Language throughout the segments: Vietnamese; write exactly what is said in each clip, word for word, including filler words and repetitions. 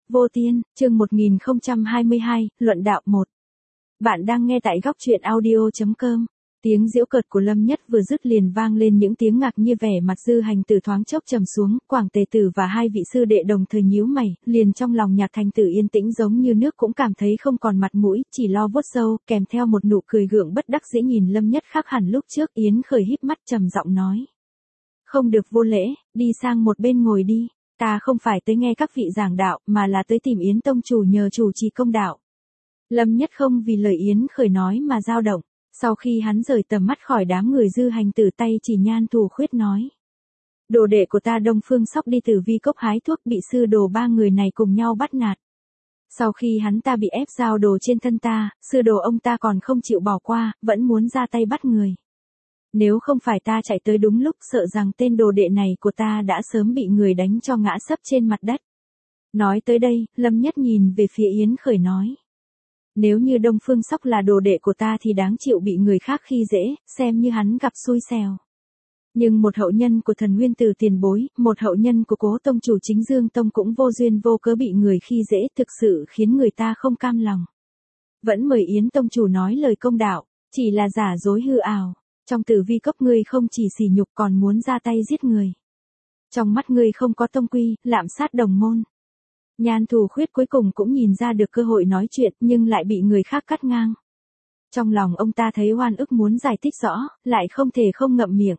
Vô Tiên, chương một nghìn không trăm hai mươi hai, Luận đạo một. Bạn đang nghe tại góc truyện audio chấm com. Tiếng giễu cợt của Lâm Nhất vừa dứt liền vang lên những tiếng ngạc nhiên, vẻ mặt Dư Hành Tử thoáng chốc trầm xuống, Quảng Tề Tử và hai vị sư đệ đồng thời nhíu mày, liền trong lòng Nhạc Thành Tử yên tĩnh giống như nước cũng cảm thấy không còn mặt mũi, chỉ lo vuốt râu, kèm theo một nụ cười gượng bất đắc dĩ nhìn Lâm Nhất khác hẳn lúc trước. Yến Khởi híp mắt trầm giọng nói: "Không được vô lễ, đi sang một bên ngồi đi. Ta không phải tới nghe các vị giảng đạo, mà là tới tìm Yến tông chủ nhờ chủ trì công đạo." Lâm Nhất không vì lời Yến Khởi nói mà dao động. Sau khi hắn rời tầm mắt khỏi đám người Dư Hành Tử, tay chỉ Nhan Thủ Khuyết nói: "Đồ đệ của ta Đông Phương Sóc đi Tử Vi Cốc hái thuốc, bị sư đồ ba người này cùng nhau bắt nạt. Sau khi hắn ta bị ép giao đồ trên thân ta, sư đồ ông ta còn không chịu bỏ qua, vẫn muốn ra tay bắt người. Nếu không phải ta chạy tới đúng lúc, sợ rằng tên đồ đệ này của ta đã sớm bị người đánh cho ngã sấp trên mặt đất." Nói tới đây, Lâm Nhất nhìn về phía Yến Khởi nói: "Nếu như Đông Phương Sóc là đồ đệ của ta thì đáng chịu bị người khác khi dễ, xem như hắn gặp xui xẻo. Nhưng một hậu nhân của Thần Nguyên Tử tiền bối, một hậu nhân của Cố tông chủ Chính Dương tông cũng vô duyên vô cớ bị người khi dễ, thực sự khiến người ta không cam lòng. Vẫn mời Yến tông chủ nói lời công đạo, chỉ là giả dối hư ảo. Trong Tử Vi Cốc ngươi không chỉ sỉ nhục còn muốn ra tay giết người. Trong mắt ngươi không có tông quy, lạm sát đồng môn." Nhan Thủ Khuyết cuối cùng cũng nhìn ra được cơ hội nói chuyện, nhưng lại bị người khác cắt ngang. Trong lòng ông ta thấy oan ức muốn giải thích rõ, lại không thể không ngậm miệng.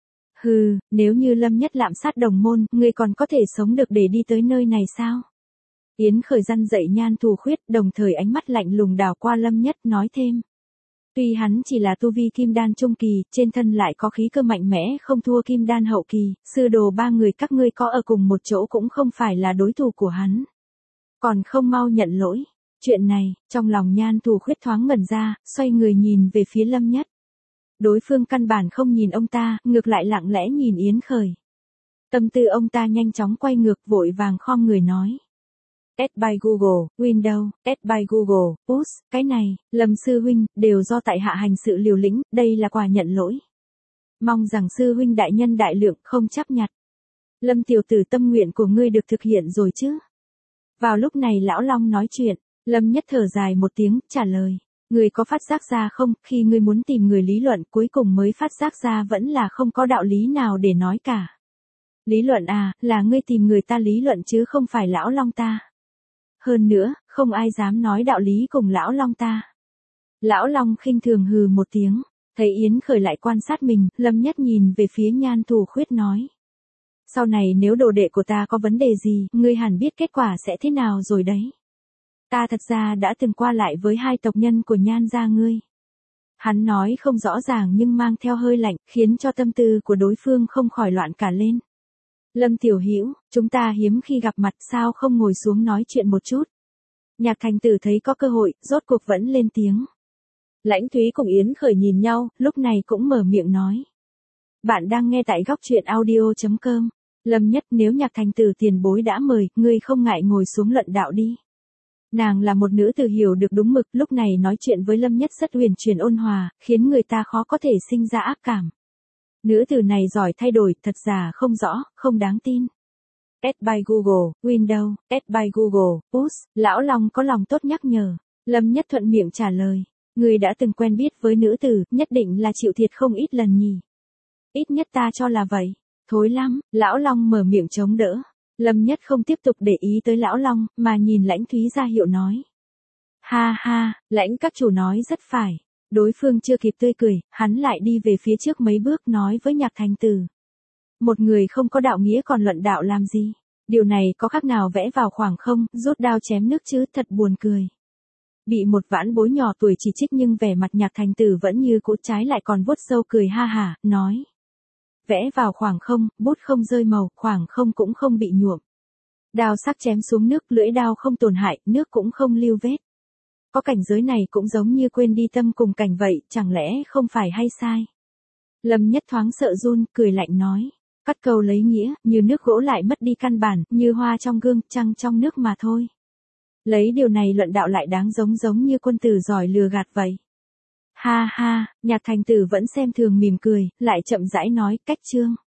"Hừ, nếu như Lâm Nhất lạm sát đồng môn, ngươi còn có thể sống được để đi tới nơi này sao?" Yến Khởi răn dậy Nhan Thủ Khuyết, đồng thời ánh mắt lạnh lùng đảo qua Lâm Nhất, nói thêm: "Tuy hắn chỉ là tu vi kim đan trung kỳ, trên thân lại có khí cơ mạnh mẽ không thua kim đan hậu kỳ, sư đồ ba người các ngươi có ở cùng một chỗ cũng không phải là đối thủ của hắn. Còn không mau nhận lỗi." Chuyện này, trong lòng Nhan Thủ Khuyết thoáng ngẩn ra, xoay người nhìn về phía Lâm Nhất. Đối phương căn bản không nhìn ông ta, ngược lại lặng lẽ nhìn Yến Khởi. Tâm tư ông ta nhanh chóng quay ngược, vội vàng khom người nói: "Add by Google, Windows, add by Google, push, cái này, Lâm sư huynh, đều do tại hạ hành sự liều lĩnh, đây là quà nhận lỗi. Mong rằng sư huynh đại nhân đại lượng, không chấp nhặt. Lâm tiểu tử, tâm nguyện của ngươi được thực hiện rồi chứ?" Vào lúc này Lão Long nói chuyện, Lâm Nhất thở dài một tiếng, trả lời: "Ngươi có phát giác ra không, khi ngươi muốn tìm người lý luận, cuối cùng mới phát giác ra vẫn là không có đạo lý nào để nói cả." "Lý luận à, là ngươi tìm người ta lý luận chứ không phải Lão Long ta. Hơn nữa, không ai dám nói đạo lý cùng Lão Long ta." Lão Long khinh thường hừ một tiếng, thấy Yến Khởi lại quan sát mình, Lâm Nhất nhìn về phía Nhan Thủ Khuyết nói: "Sau này nếu đồ đệ của ta có vấn đề gì, ngươi hẳn biết kết quả sẽ thế nào rồi đấy. Ta thật ra đã từng qua lại với hai tộc nhân của Nhan gia ngươi." Hắn nói không rõ ràng nhưng mang theo hơi lạnh, khiến cho tâm tư của đối phương không khỏi loạn cả lên. "Lâm tiểu hữu, chúng ta hiếm khi gặp mặt, sao không ngồi xuống nói chuyện một chút?" Nhạc Thành Tử thấy có cơ hội, rốt cuộc vẫn lên tiếng. Lãnh Thúy cùng Yến Khởi nhìn nhau, lúc này cũng mở miệng nói: "Bạn đang nghe tại góc truyện audio chấm com. Lâm Nhất, nếu Nhạc Thành Tử tiền bối đã mời, ngươi không ngại ngồi xuống luận đạo đi." Nàng là một nữ tử hiểu được đúng mực, lúc này nói chuyện với Lâm Nhất rất huyền chuyển ôn hòa, khiến người ta khó có thể sinh ra ác cảm. Nữ tử này giỏi thay đổi, thật giả không rõ, không đáng tin. Add by Google, Windows, add by Google, push. Lão Long có lòng tốt nhắc nhở. Lâm Nhất thuận miệng trả lời: "Người đã từng quen biết với nữ tử, nhất định là chịu thiệt không ít lần nhỉ?" "Ít nhất ta cho là vậy." "Thối lắm." Lão Long mở miệng chống đỡ. Lâm Nhất không tiếp tục để ý tới Lão Long, mà nhìn Lãnh Thúy ra hiệu nói: "Ha ha, Lãnh các chủ nói rất phải." Đối phương chưa kịp tươi cười, hắn lại đi về phía trước mấy bước, nói với Nhạc Thành Tử: "Một người không có đạo nghĩa còn luận đạo làm gì? Điều này có khác nào vẽ vào khoảng không, rút đao chém nước chứ, thật buồn cười." Bị một vãn bối nhỏ tuổi chỉ trích nhưng vẻ mặt Nhạc Thành Tử vẫn như cũ, trái lại còn vuốt râu cười ha hả, nói: "Vẽ vào khoảng không, bút không rơi màu, khoảng không cũng không bị nhuộm. Đao sắc chém xuống nước, lưỡi đao không tổn hại, nước cũng không lưu vết. Có cảnh giới này cũng giống như quên đi tâm cùng cảnh vậy, chẳng lẽ không phải hay sai?" Lâm Nhất thoáng sợ run, cười lạnh nói: "Cắt câu lấy nghĩa, như nước gỗ lại mất đi căn bản, như hoa trong gương, trăng trong nước mà thôi. Lấy điều này luận đạo lại đáng giống giống như quân tử giỏi lừa gạt vậy." Ha ha, Nhạc Thành Tử vẫn xem thường mỉm cười, lại chậm rãi nói: "Cách chương."